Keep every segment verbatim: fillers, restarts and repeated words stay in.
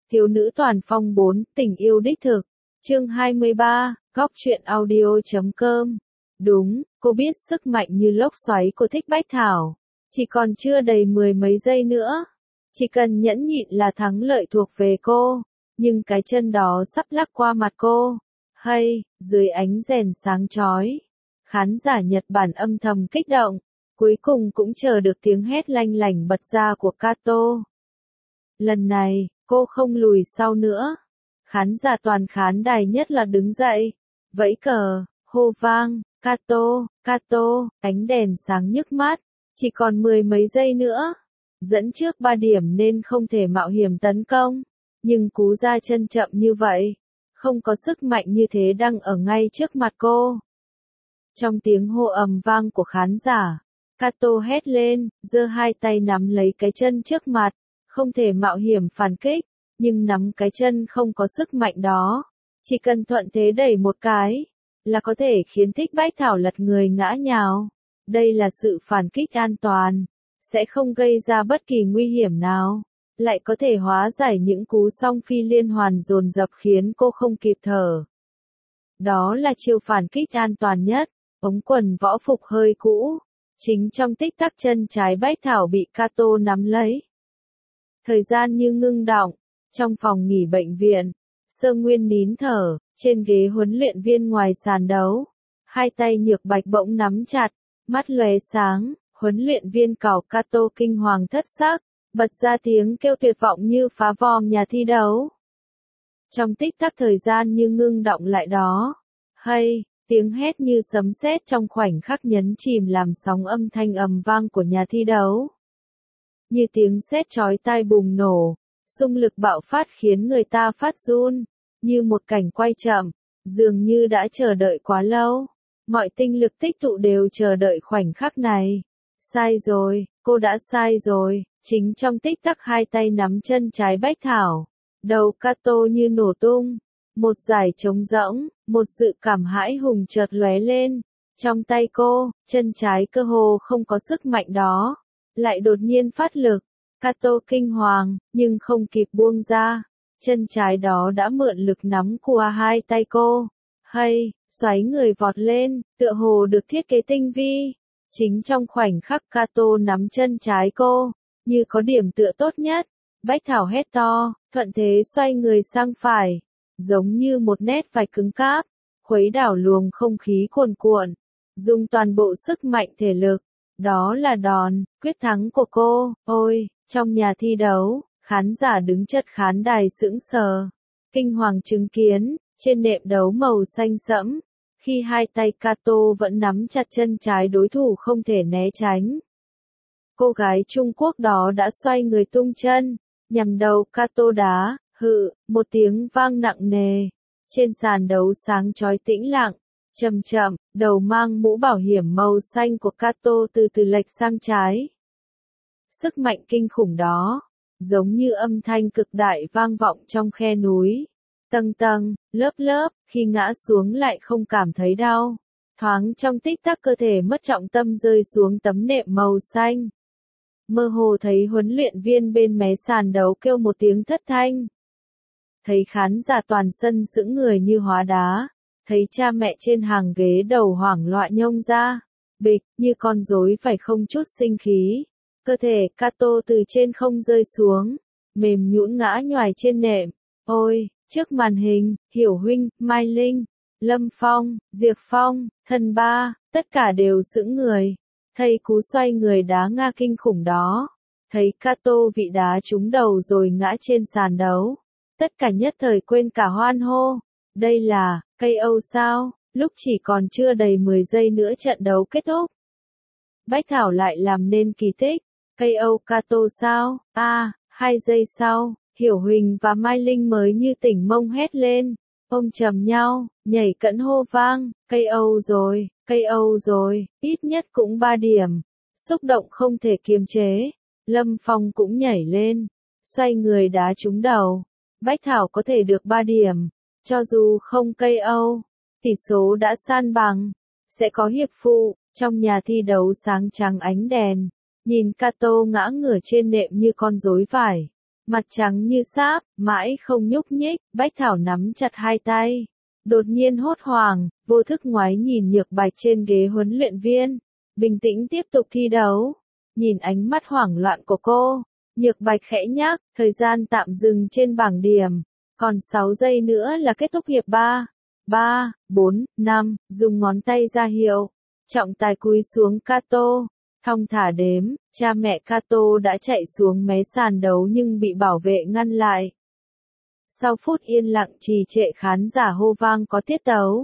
Thiếu nữ toàn phong bốn, tình yêu đích thực. Chương hai mươi ba, góc truyện audio chấm com. Đúng, cô biết sức mạnh như lốc xoáy của Thích Bách Thảo. Chỉ còn chưa đầy mười mấy giây nữa. Chỉ cần nhẫn nhịn là thắng lợi thuộc về cô. Nhưng cái chân đó sắp lắc qua mặt cô. Hay, dưới ánh rèn sáng chói. Khán giả Nhật Bản âm thầm kích động. Cuối cùng cũng chờ được tiếng hét lanh lảnh bật ra của Kato. Lần này, cô không lùi sau nữa. Khán giả toàn khán đài nhất là đứng dậy, vẫy cờ, hô vang, Kato, Kato, ánh đèn sáng nhức mắt, chỉ còn mười mấy giây nữa. Dẫn trước ba điểm nên không thể mạo hiểm tấn công, nhưng cú ra chân chậm như vậy, không có sức mạnh như thế đang ở ngay trước mặt cô. Trong tiếng hô ầm vang của khán giả, Kato hét lên, giơ hai tay nắm lấy cái chân trước mặt, không thể mạo hiểm phản kích, nhưng nắm cái chân không có sức mạnh đó, chỉ cần thuận thế đẩy một cái, là có thể khiến Thích Bách Thảo lật người ngã nhào. Đây là sự phản kích an toàn, sẽ không gây ra bất kỳ nguy hiểm nào, lại có thể hóa giải những cú song phi liên hoàn dồn dập khiến cô không kịp thở. Đó là chiêu phản kích an toàn nhất, ống quần võ phục hơi cũ. Chính trong tích tắc chân trái Bách Thảo bị Kato nắm lấy. Thời gian như ngưng đọng, trong phòng nghỉ bệnh viện, Sơ Nguyên nín thở, trên ghế huấn luyện viên ngoài sàn đấu. Hai tay Nhược Bạch bỗng nắm chặt, mắt lóe sáng, huấn luyện viên cào Kato kinh hoàng thất sắc, bật ra tiếng kêu tuyệt vọng như phá vòm nhà thi đấu. Trong tích tắc thời gian như ngưng đọng lại đó. Hay! Tiếng hét như sấm sét trong khoảnh khắc nhấn chìm làm sóng âm thanh ầm vang của nhà thi đấu. Như tiếng sét chói tai bùng nổ, xung lực bạo phát khiến người ta phát run, như một cảnh quay chậm, dường như đã chờ đợi quá lâu. Mọi tinh lực tích tụ đều chờ đợi khoảnh khắc này. Sai rồi, cô đã sai rồi, chính trong tích tắc hai tay nắm chân trái Bách Thảo, đầu Kato như nổ tung. Một giải trống rỗng, một sự cảm hãi hùng chợt lóe lên. Trong tay cô, chân trái cơ hồ không có sức mạnh đó, lại đột nhiên phát lực. Kato kinh hoàng, nhưng không kịp buông ra. Chân trái đó đã mượn lực nắm qua hai tay cô. Hay, xoáy người vọt lên, tựa hồ được thiết kế tinh vi. Chính trong khoảnh khắc Kato nắm chân trái cô, như có điểm tựa tốt nhất. Bách Thảo hét to, thuận thế xoay người sang phải. Giống như một nét vải cứng cáp, khuấy đảo luồng không khí cuồn cuộn, dùng toàn bộ sức mạnh thể lực. Đó là đòn quyết thắng của cô. Ôi, trong nhà thi đấu, khán giả đứng chật khán đài sững sờ, kinh hoàng chứng kiến, trên nệm đấu màu xanh sẫm, khi hai tay Kato vẫn nắm chặt chân trái đối thủ không thể né tránh. Cô gái Trung Quốc đó đã xoay người tung chân, nhằm đầu Kato đá. Hự, một tiếng vang nặng nề. Trên sàn đấu sáng chói tĩnh lặng, chậm chậm, đầu mang mũ bảo hiểm màu xanh của Kato từ từ lệch sang trái. Sức mạnh kinh khủng đó, giống như âm thanh cực đại vang vọng trong khe núi. Tầng tầng, lớp lớp, khi ngã xuống lại không cảm thấy đau. Thoáng trong tích tắc cơ thể mất trọng tâm rơi xuống tấm nệm màu xanh. Mơ hồ thấy huấn luyện viên bên mé sàn đấu kêu một tiếng thất thanh. Thấy khán giả toàn sân sững người như hóa đá, thấy cha mẹ trên hàng ghế đầu hoảng loạn nhông ra, bịch, như con rối phải không chút sinh khí. Cơ thể Kato từ trên không rơi xuống, mềm nhũn ngã nhoài trên nệm. Ôi, trước màn hình, Hiểu Huynh, Mai Linh, Lâm Phong, Diệp Phong, Thần Ba, tất cả đều sững người. Thấy cú xoay người đá Nga kinh khủng đó, thấy Kato bị đá trúng đầu rồi ngã trên sàn đấu. Tất cả nhất thời quên cả hoan hô. Đây là, ca o sao, lúc chỉ còn chưa đầy mười giây nữa trận đấu kết thúc. Bách Thảo lại làm nên kỳ tích. ca o Kato sao, a à, hai giây sau, Hiểu Huỳnh và Mai Linh mới như tỉnh mông hét lên. Ôm chầm nhau, nhảy cẫng hô vang, ca o rồi, ca o rồi, ít nhất cũng ba điểm. Xúc động không thể kiềm chế. Lâm Phong cũng nhảy lên, xoay người đá trúng đầu. Bách Thảo có thể được ba điểm, cho dù không ca o, tỷ số đã san bằng, sẽ có hiệp phụ. Trong nhà thi đấu sáng trắng ánh đèn, nhìn Kato ngã ngửa trên nệm như con rối vải, mặt trắng như sáp, mãi không nhúc nhích, Bách Thảo nắm chặt hai tay. Đột nhiên hốt hoảng, vô thức ngoái nhìn Nhược Bạch trên ghế huấn luyện viên. Bình tĩnh tiếp tục thi đấu. Nhìn ánh mắt hoảng loạn của cô, Nhược Bạch khẽ nhắc, thời gian tạm dừng trên bảng điểm. Còn sáu giây nữa là kết thúc hiệp ba. ba, bốn, năm, dùng ngón tay ra hiệu. Trọng tài cúi xuống Kato. Thong thả đếm, cha mẹ Kato đã chạy xuống mé sàn đấu nhưng bị bảo vệ ngăn lại. Sau phút yên lặng trì trệ khán giả hô vang có tiết tấu.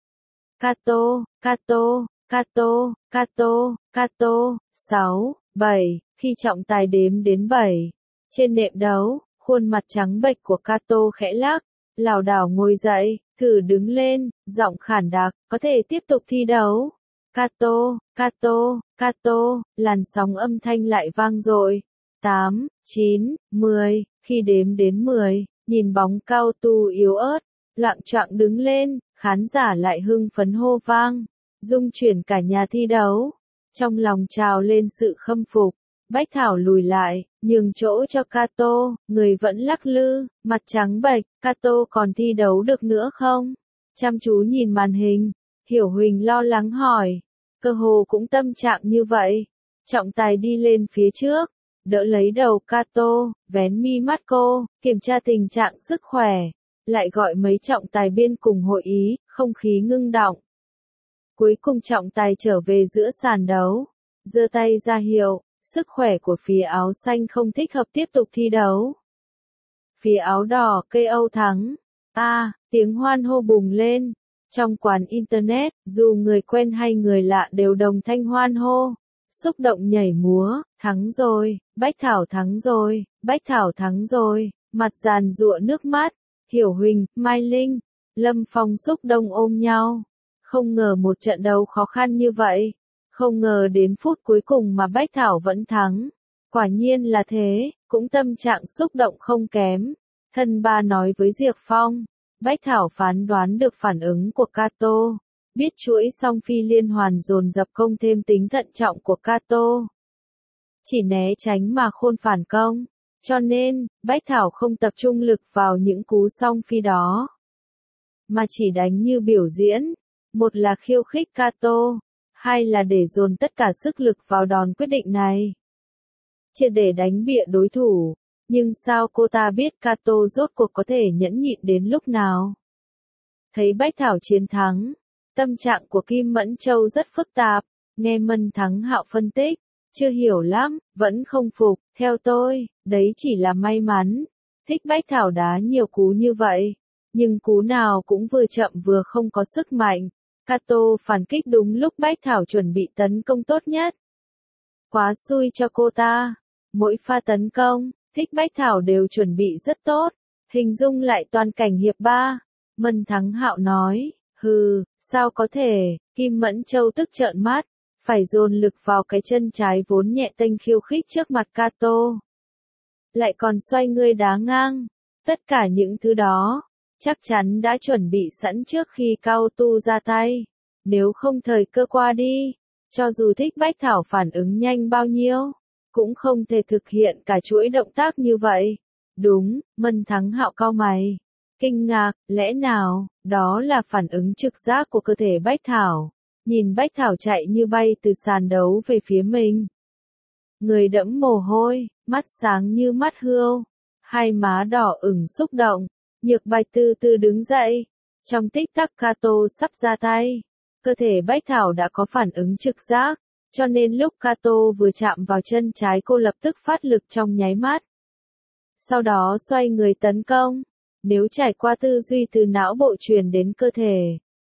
Kato, Kato, Kato, Kato, Kato, sáu, bảy, khi trọng tài đếm đến bảy. Trên nệm đấu, khuôn mặt trắng bệch của Kato khẽ lắc, lảo đảo ngồi dậy, thử đứng lên, giọng khản đặc, có thể tiếp tục thi đấu. Kato, Kato, Kato, làn sóng âm thanh lại vang dội. tám, chín, mười, khi đếm đến mười, nhìn bóng cao tu yếu ớt, loạng choạng đứng lên, khán giả lại hưng phấn hô vang, rung chuyển cả nhà thi đấu. Trong lòng trào lên sự khâm phục, Bách Thảo lùi lại, nhường chỗ cho Kato, người vẫn lắc lư, mặt trắng bệch, Kato còn thi đấu được nữa không? Chăm chú nhìn màn hình, Hiểu Huỳnh lo lắng hỏi, cơ hồ cũng tâm trạng như vậy. Trọng tài đi lên phía trước, đỡ lấy đầu Kato, vén mi mắt cô, kiểm tra tình trạng sức khỏe, lại gọi mấy trọng tài biên cùng hội ý, không khí ngưng đọng. Cuối cùng trọng tài trở về giữa sàn đấu, giơ tay ra hiệu, sức khỏe của phía áo xanh không thích hợp tiếp tục thi đấu. Phía áo đỏ ca o thắng. A, à, tiếng hoan hô bùng lên. Trong quán Internet, dù người quen hay người lạ đều đồng thanh hoan hô. Xúc động nhảy múa, thắng rồi, Bách Thảo thắng rồi, Bách Thảo thắng rồi, mặt giàn giụa nước mắt. Hiểu Huỳnh, Mai Linh, Lâm Phong xúc động ôm nhau. Không ngờ một trận đấu khó khăn như vậy. Không ngờ đến phút cuối cùng mà Bách Thảo vẫn thắng. Quả nhiên là thế, cũng tâm trạng xúc động không kém. Thân ba nói với Diệp Phong, Bách Thảo phán đoán được phản ứng của Kato. Biết chuỗi song phi liên hoàn dồn dập công thêm tính thận trọng của Kato. Chỉ né tránh mà khôn phản công. Cho nên, Bách Thảo không tập trung lực vào những cú song phi đó. Mà chỉ đánh như biểu diễn. Một là khiêu khích Kato. Hai là để dồn tất cả sức lực vào đòn quyết định này. Triệt để đánh bịa đối thủ. Nhưng sao cô ta biết Kato rốt cuộc có thể nhẫn nhịn đến lúc nào? Thấy Bách Thảo chiến thắng. Tâm trạng của Kim Mẫn Châu rất phức tạp. Nghe Mân Thắng Hạo phân tích. Chưa hiểu lắm, vẫn không phục. Theo tôi, đấy chỉ là may mắn. Thích Bách Thảo đá nhiều cú như vậy. Nhưng cú nào cũng vừa chậm vừa không có sức mạnh. Kato phản kích đúng lúc Bách Thảo chuẩn bị tấn công tốt nhất. Quá xui cho cô ta. Mỗi pha tấn công, Thích Bách Thảo đều chuẩn bị rất tốt. Hình dung lại toàn cảnh hiệp ba. Mân Thắng Hạo nói, hừ, sao có thể, Kim Mẫn Châu tức trợn mắt. Phải dồn lực vào cái chân trái vốn nhẹ tênh khiêu khích trước mặt Kato. Lại còn xoay người đá ngang. Tất cả những thứ đó, chắc chắn đã chuẩn bị sẵn trước khi Cao Tu ra tay. Nếu không thời cơ qua đi, cho dù Thích Bách Thảo phản ứng nhanh bao nhiêu, cũng không thể thực hiện cả chuỗi động tác như vậy. Đúng, Mân Thắng Hạo cau mày. Kinh ngạc, lẽ nào, đó là phản ứng trực giác của cơ thể Bách Thảo. Nhìn Bách Thảo chạy như bay từ sàn đấu về phía mình. Người đẫm mồ hôi, mắt sáng như mắt hươu, hai má đỏ ửng xúc động. Nhược Bạch từ từ đứng dậy. Trong tích tắc Kato sắp ra tay. Cơ thể Bách Thảo đã có phản ứng trực giác. Cho nên lúc Kato vừa chạm vào chân trái cô lập tức phát lực trong nháy mắt. Sau đó xoay người tấn công. Nếu trải qua tư duy từ não bộ truyền đến cơ thể,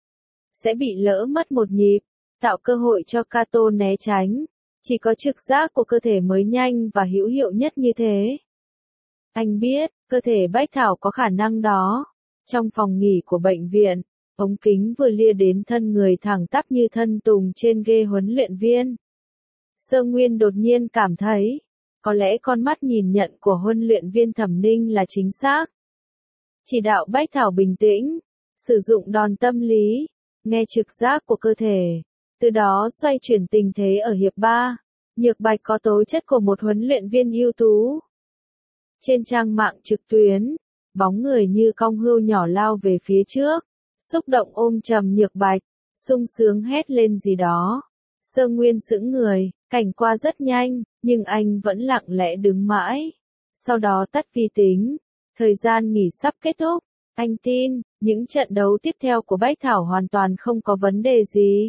sẽ bị lỡ mất một nhịp, tạo cơ hội cho Kato né tránh. Chỉ có trực giác của cơ thể mới nhanh và hữu hiệu nhất như thế. Anh biết, cơ thể Bách Thảo có khả năng đó. Trong phòng nghỉ của bệnh viện, ống kính vừa lia đến thân người thẳng tắp như thân tùng trên ghê huấn luyện viên. Sơ Nguyên đột nhiên cảm thấy, có lẽ con mắt nhìn nhận của huấn luyện viên Thẩm Ninh là chính xác. Chỉ đạo Bách Thảo bình tĩnh, sử dụng đòn tâm lý, nghe trực giác của cơ thể, từ đó xoay chuyển tình thế ở hiệp ba. Nhược Bạch có tố chất của một huấn luyện viên ưu tú. Trên trang mạng trực tuyến, bóng người như cong hươu nhỏ lao về phía trước, xúc động ôm trầm Nhược Bạch, sung sướng hét lên gì đó. Sơ Nguyên sững người, cảnh qua rất nhanh, nhưng anh vẫn lặng lẽ đứng mãi. Sau đó tắt vi tính, thời gian nghỉ sắp kết thúc, anh tin, những trận đấu tiếp theo của Bách Thảo hoàn toàn không có vấn đề gì.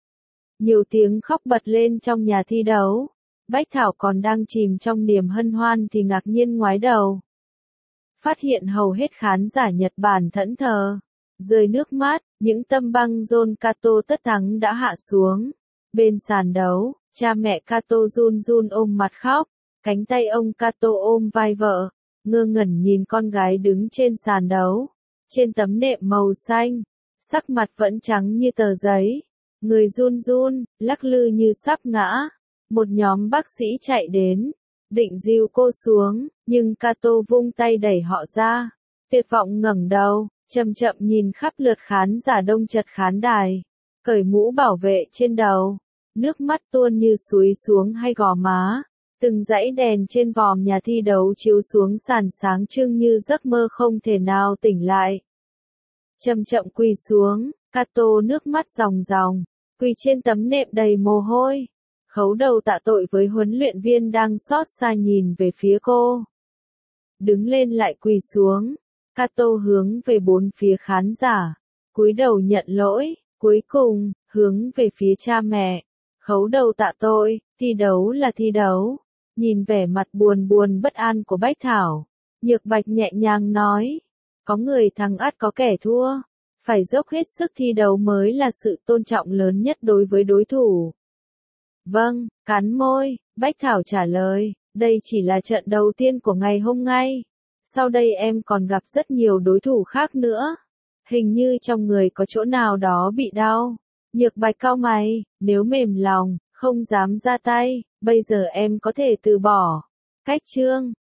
Nhiều tiếng khóc bật lên trong nhà thi đấu. Bách Thảo còn đang chìm trong niềm hân hoan thì ngạc nhiên ngoái đầu. Phát hiện hầu hết khán giả Nhật Bản thẫn thờ, rơi nước mắt, những tâm băng John Kato tất thắng đã hạ xuống. Bên sàn đấu, cha mẹ Kato run run ôm mặt khóc, cánh tay ông Kato ôm vai vợ, ngơ ngẩn nhìn con gái đứng trên sàn đấu. Trên tấm nệm màu xanh, sắc mặt vẫn trắng như tờ giấy, người run run, lắc lư như sắp ngã. Một nhóm bác sĩ chạy đến, định dìu cô xuống, nhưng Kato vung tay đẩy họ ra. Tuyệt vọng ngẩng đầu, chậm chậm nhìn khắp lượt khán giả đông chật khán đài, cởi mũ bảo vệ trên đầu, nước mắt tuôn như suối xuống hai gò má. Từng dãy đèn trên vòm nhà thi đấu chiếu xuống sàn sáng trưng như giấc mơ không thể nào tỉnh lại. Chậm chậm quỳ xuống, Kato nước mắt ròng ròng, quỳ trên tấm nệm đầy mồ hôi. Khấu đầu tạ tội với huấn luyện viên đang xót xa nhìn về phía cô. Đứng lên lại quỳ xuống, Kato hướng về bốn phía khán giả, cúi đầu nhận lỗi, cuối cùng, hướng về phía cha mẹ. Khấu đầu tạ tội, thi đấu là thi đấu. Nhìn vẻ mặt buồn buồn bất an của Bách Thảo, Nhược Bạch nhẹ nhàng nói, có người thắng ắt có kẻ thua, phải dốc hết sức thi đấu mới là sự tôn trọng lớn nhất đối với đối thủ. Vâng, cắn môi, Bách Thảo trả lời, đây chỉ là trận đầu tiên của ngày hôm nay. Sau đây em còn gặp rất nhiều đối thủ khác nữa. Hình như trong người có chỗ nào đó bị đau. Nhược Bạch cau mày, nếu mềm lòng, không dám ra tay, bây giờ em có thể từ bỏ. Cách chương